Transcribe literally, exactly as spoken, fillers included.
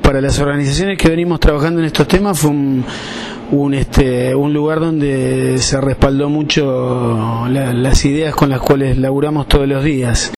para las organizaciones que venimos trabajando en estos temas fue un, un, este, un lugar donde se respaldó mucho la, las ideas con las cuales laburamos todos los días.